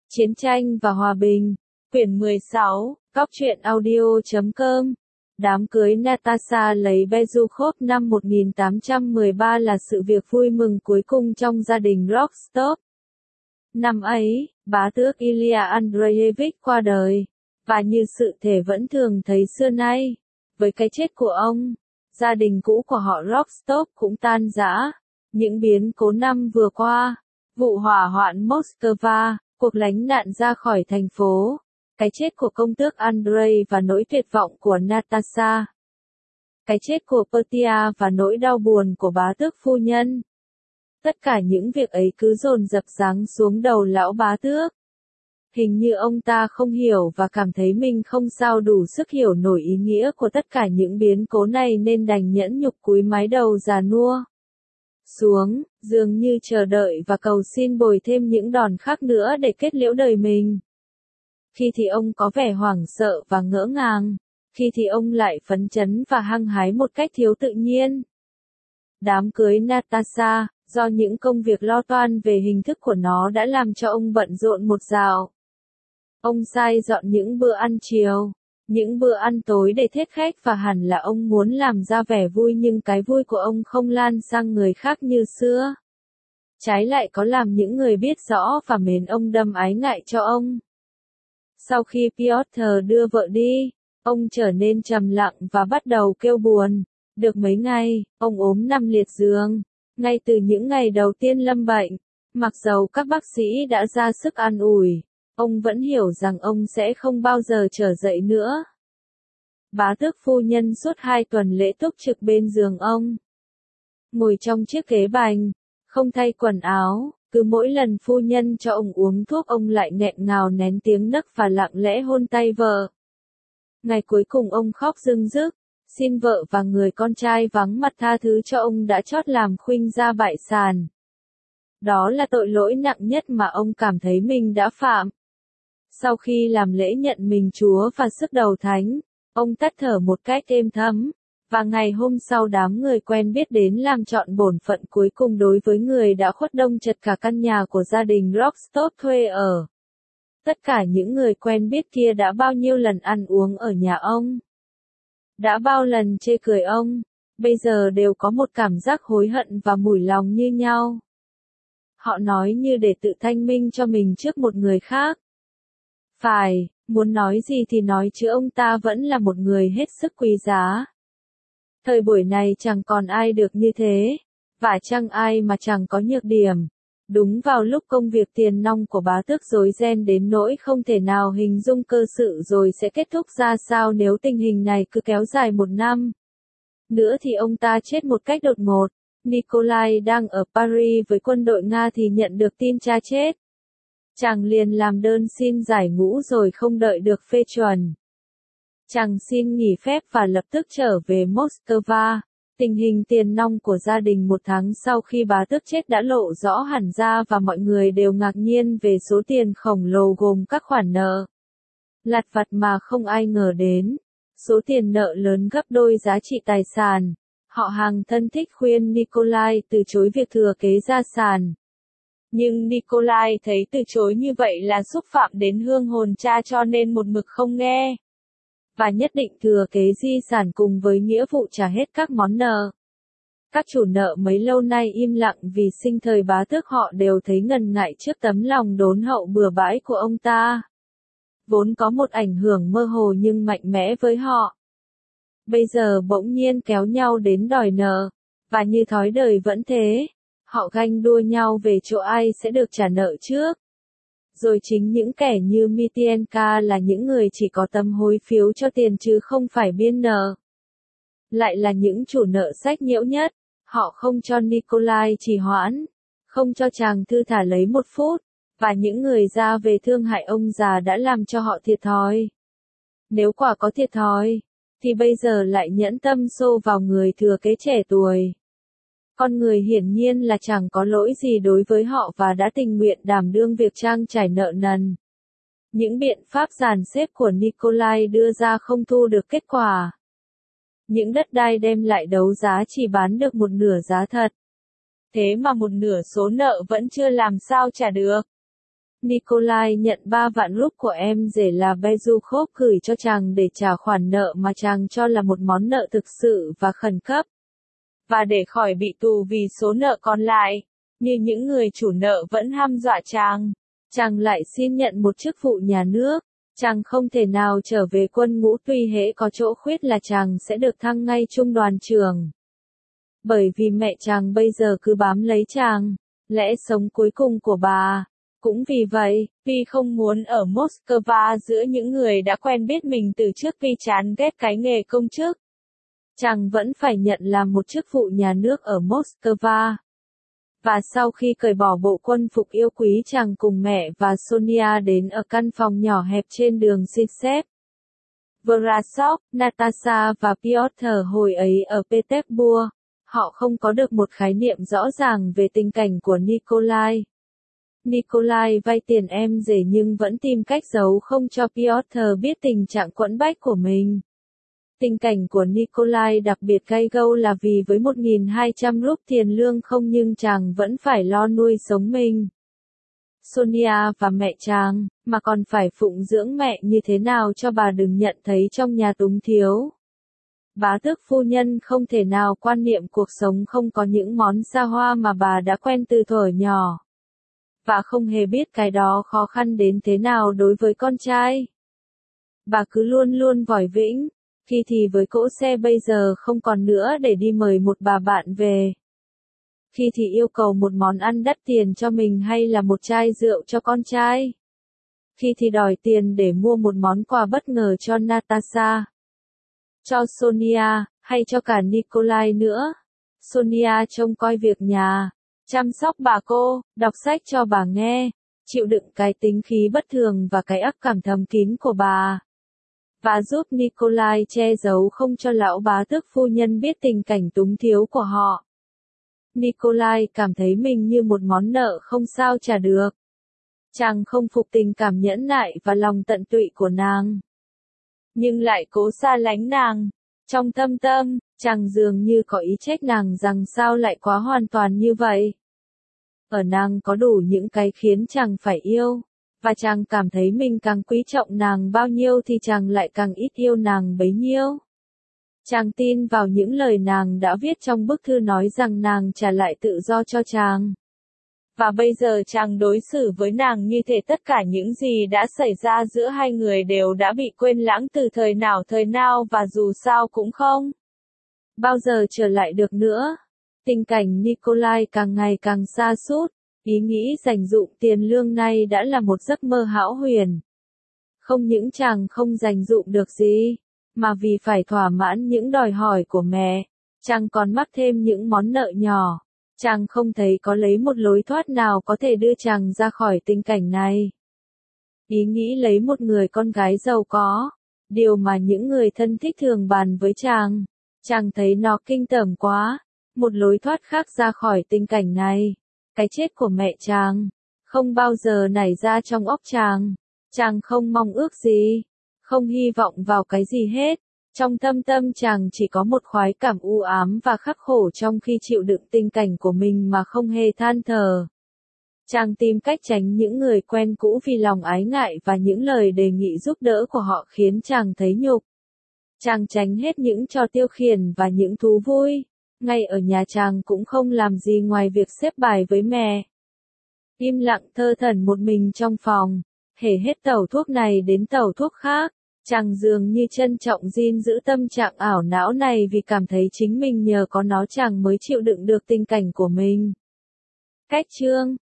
Chiến tranh và hòa bình. Quyển 16, Cóc truyện audio.com. Đám cưới Natasha lấy Bezukhov năm 1813 là sự việc vui mừng cuối cùng trong gia đình Rostov. Năm ấy, bá tước Ilya Andreevich qua đời, và như sự thể vẫn thường thấy xưa nay, với cái chết của ông, gia đình cũ của họ Rostov cũng tan rã. Những biến cố năm vừa qua, vụ hỏa hoạn Moscow, cuộc lánh nạn ra khỏi thành phố, cái chết của công tước Andrei và nỗi tuyệt vọng của Natasha, cái chết của Petia và nỗi đau buồn của bá tước phu nhân. Tất cả những việc ấy cứ dồn dập giáng xuống đầu lão bá tước. Hình như ông ta không hiểu và cảm thấy mình không sao đủ sức hiểu nổi ý nghĩa của tất cả những biến cố này nên đành nhẫn nhục cúi mái đầu già nua xuống, dường như chờ đợi và cầu xin bồi thêm những đòn khác nữa để kết liễu đời mình. Khi thì ông có vẻ hoảng sợ và ngỡ ngàng, khi thì ông lại phấn chấn và hăng hái một cách thiếu tự nhiên. Đám cưới Natasha, do những công việc lo toan về hình thức của nó đã làm cho ông bận rộn một dạo. Ông sai dọn những bữa ăn chiều, những bữa ăn tối để thiết khách và hẳn là ông muốn làm ra vẻ vui nhưng cái vui của ông không lan sang người khác như xưa. Trái lại có làm những người biết rõ và mến ông đâm ái ngại cho ông. Sau khi Piotr đưa vợ đi, ông trở nên trầm lặng và bắt đầu kêu buồn. Được mấy ngày, ông ốm nằm liệt giường. Ngay từ những ngày đầu tiên lâm bệnh, mặc dầu các bác sĩ đã ra sức an ủi, ông vẫn hiểu rằng ông sẽ không bao giờ trở dậy nữa. Bá tước phu nhân suốt 2 tuần lễ túc trực bên giường ông, ngồi trong chiếc ghế bành, không thay quần áo. Cứ mỗi lần phu nhân cho ông uống thuốc ông lại nghẹn ngào nén tiếng nấc và lặng lẽ hôn tay vợ. Ngày cuối cùng ông khóc rưng rức, xin vợ và người con trai vắng mặt tha thứ cho ông đã chót làm khuynh gia bại sản. Đó là tội lỗi nặng nhất mà ông cảm thấy mình đã phạm. Sau khi làm lễ nhận mình Chúa và sức đầu thánh, ông tắt thở một cách êm thấm. Và ngày hôm sau đám người quen biết đến làm trọn bổn phận cuối cùng đối với người đã khuất đông chật cả căn nhà của gia đình Rostov thuê ở. Tất cả những người quen biết kia đã bao nhiêu lần ăn uống ở nhà ông, đã bao lần chê cười ông, bây giờ đều có một cảm giác hối hận và mủi lòng như nhau. Họ nói như để tự thanh minh cho mình trước một người khác. Phải, muốn nói gì thì nói chứ ông ta vẫn là một người hết sức quý giá. Thời buổi này chẳng còn ai được như thế, và chẳng ai mà chẳng có nhược điểm. Đúng vào lúc công việc tiền nong của bá tước rối ren đến nỗi không thể nào hình dung cơ sự rồi sẽ kết thúc ra sao nếu tình hình này cứ kéo dài 1 năm nữa thì ông ta chết một cách đột ngột. Nikolai đang ở Paris với quân đội Nga thì nhận được tin cha chết. Chàng liền làm đơn xin giải ngũ rồi không đợi được phê chuẩn. Chàng xin nghỉ phép và lập tức trở về Moscow. Tình hình tiền nong của gia đình 1 tháng sau khi bá tước chết đã lộ rõ hẳn ra và mọi người đều ngạc nhiên về số tiền khổng lồ gồm các khoản nợ lặt vặt mà không ai ngờ đến. Số tiền nợ lớn gấp đôi giá trị tài sản. Họ hàng thân thích khuyên Nikolai từ chối việc thừa kế gia sản. Nhưng Nikolai thấy từ chối như vậy là xúc phạm đến hương hồn cha cho nên một mực không nghe. Và nhất định thừa kế di sản cùng với nghĩa vụ trả hết các món nợ. Các chủ nợ mấy lâu nay im lặng vì sinh thời bá tước họ đều thấy ngần ngại trước tấm lòng đốn hậu bừa bãi của ông ta. Vốn có một ảnh hưởng mơ hồ nhưng mạnh mẽ với họ. Bây giờ bỗng nhiên kéo nhau đến đòi nợ, và như thói đời vẫn thế, họ ganh đua nhau về chỗ ai sẽ được trả nợ trước. Rồi chính những kẻ như Mitienka là những người chỉ có tâm hối phiếu cho tiền chứ không phải biên nợ. Lại là những chủ nợ sách nhiễu nhất, họ không cho Nikolai trì hoãn, không cho chàng thư thả lấy 1 phút, và những người ra về thương hại ông già đã làm cho họ thiệt thòi. Nếu quả có thiệt thòi, thì bây giờ lại nhẫn tâm xô vào người thừa kế trẻ tuổi. Con người hiển nhiên là chẳng có lỗi gì đối với họ và đã tình nguyện đảm đương việc trang trải nợ nần. Những biện pháp dàn xếp của Nikolai đưa ra không thu được kết quả. Những đất đai đem lại đấu giá chỉ bán được 1/2 giá thật. Thế mà 1/2 số nợ vẫn chưa làm sao trả được. Nikolai nhận 3 vạn rúp của em rể là Bezukhov gửi cho chàng để trả khoản nợ mà chàng cho là một món nợ thực sự và khẩn cấp. Và để khỏi bị tù vì số nợ còn lại, như những người chủ nợ vẫn hăm dọa chàng lại xin nhận một chức vụ nhà nước. Chàng không thể nào trở về quân ngũ tuy hễ có chỗ khuyết là chàng sẽ được thăng ngay trung đoàn trưởng. Bởi vì mẹ chàng bây giờ cứ bám lấy chàng, lẽ sống cuối cùng của bà. Cũng vì vậy, Vi không muốn ở Moscow giữa những người đã quen biết mình từ trước. Vi chán ghét cái nghề công chức. Chàng vẫn phải nhận làm một chức vụ nhà nước ở Moscow. Và sau khi cởi bỏ bộ quân phục yêu quý, chàng cùng mẹ và Sonia đến ở căn phòng nhỏ hẹp trên đường Sinsev. Vrasov, Natasha và Piotr hồi ấy ở Petersburg, họ không có được một khái niệm rõ ràng về tình cảnh của Nikolai. Nikolai vay tiền em rể nhưng vẫn tìm cách giấu không cho Piotr biết tình trạng quẫn bách của mình. Tình cảnh của Nikolai đặc biệt gay gâu là vì với 1.200 rúp tiền lương không nhưng chàng vẫn phải lo nuôi sống mình, Sonia và mẹ chàng, mà còn phải phụng dưỡng mẹ như thế nào cho bà đừng nhận thấy trong nhà túng thiếu. Bá tước phu nhân không thể nào quan niệm cuộc sống không có những món xa hoa mà bà đã quen từ thuở nhỏ. Và không hề biết cái đó khó khăn đến thế nào đối với con trai. Bà cứ luôn luôn vòi vĩnh, khi thì với cỗ xe bây giờ không còn nữa để đi mời một bà bạn về. Khi thì yêu cầu một món ăn đắt tiền cho mình hay là một chai rượu cho con trai. Khi thì đòi tiền để mua một món quà bất ngờ cho Natasha, cho Sonia, hay cho cả Nikolai nữa. Sonia trông coi việc nhà, chăm sóc bà cô, đọc sách cho bà nghe, chịu đựng cái tính khí bất thường và cái ác cảm thầm kín của bà. Và giúp Nikolai che giấu không cho lão bá tước phu nhân biết tình cảnh túng thiếu của họ. Nikolai cảm thấy mình như một món nợ không sao trả được. Chàng không phục tình cảm nhẫn nại và lòng tận tụy của nàng, nhưng lại cố xa lánh nàng. Trong thâm tâm, chàng dường như có ý trách nàng rằng sao lại quá hoàn toàn như vậy. Ở nàng có đủ những cái khiến chàng phải yêu, và chàng cảm thấy mình càng quý trọng nàng bao nhiêu thì chàng lại càng ít yêu nàng bấy nhiêu. Chàng tin vào những lời nàng đã viết trong bức thư nói rằng nàng trả lại tự do cho chàng. Và bây giờ chàng đối xử với nàng như thể tất cả những gì đã xảy ra giữa hai người đều đã bị quên lãng từ thời nào và dù sao cũng không bao giờ trở lại được nữa. Tình cảnh Nikolai càng ngày càng sa sút, ý nghĩ dành dụm tiền lương này đã là một giấc mơ hão huyền. Không những chàng không dành dụm được gì, mà vì phải thỏa mãn những đòi hỏi của mẹ, chàng còn mắc thêm những món nợ nhỏ. Chàng không thấy có lấy một lối thoát nào có thể đưa chàng ra khỏi tình cảnh này. Ý nghĩ lấy một người con gái giàu có, điều mà những người thân thích thường bàn với chàng. Chàng thấy nó kinh tởm quá. Một lối thoát khác ra khỏi tình cảnh này, cái chết của mẹ chàng, không bao giờ nảy ra trong óc chàng. Chàng không mong ước gì, không hy vọng vào cái gì hết. Trong thâm tâm chàng chỉ có một khoái cảm u ám và khắc khổ trong khi chịu đựng tình cảnh của mình mà không hề than thở. Chàng tìm cách tránh những người quen cũ vì lòng ái ngại và những lời đề nghị giúp đỡ của họ khiến chàng thấy nhục. Chàng tránh hết những trò tiêu khiển và những thú vui. Ngay ở nhà chàng cũng không làm gì ngoài việc xếp bài với mẹ. Im lặng thơ thẩn một mình trong phòng, hễ hết tẩu thuốc này đến tẩu thuốc khác. Chàng dường như trân trọng gìn giữ tâm trạng ảo não này vì cảm thấy chính mình nhờ có nó chàng mới chịu đựng được tình cảnh của mình. Cách chương